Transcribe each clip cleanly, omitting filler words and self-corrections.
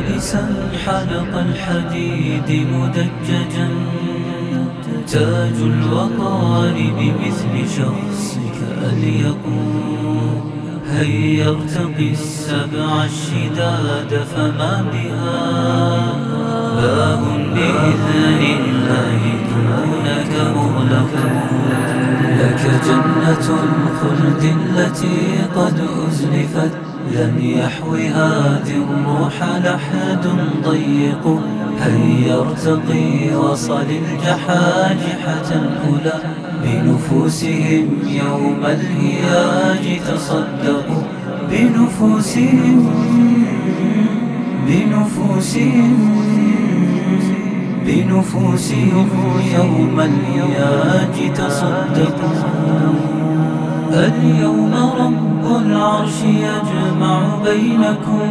لابسا حلق الحديد مدججا، تاج الوقار بمثل شخصك أليقون. هيا ارتقي السبع الشداد فما بها باب بإذن الله دونك مغلق. لك جنة الخلد التي قد أزلفت، لم يحوها ذي الروح لحد ضيق. هيا ارتقي وصل الجحاجحة الأولى، بنفوسهم يوم الهياج تصدقوا. بنفوسهم يوم الهياج تصدقوا. اليوم رب العرش يجمع بينكم،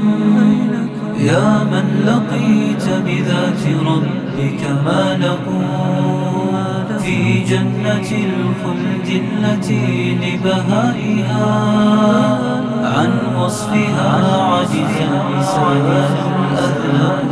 يا من لقيت بذات ربك ما لقوا. في جنة الخلد التي لبهائها عن وصفها عجز اللسان الأذلق.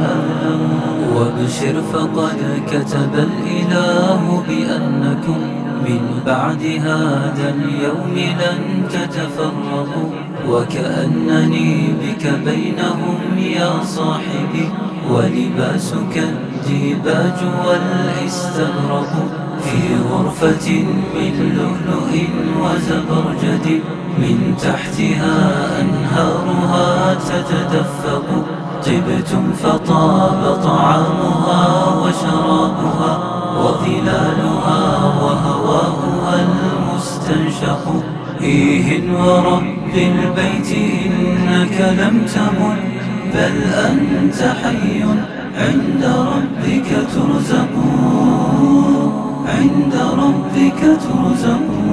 وابشر فقد كتب الإله بأنكم من بعد هذا اليوم لن تتفرقوا. وكأنني بك بينهم يا صاحبي، ولباسك الديباج والاستبرق. في غرفة من لؤلؤ وزبرجد، من تحتها أنهارها تتدفق. طبتم فطاب طعامها وشرابها، وظلالها وهواؤها المستنشق. إيه ورب البيت إنك لم تمت، بل أنت حي عند ربك ترزق. عند ربك ترزق.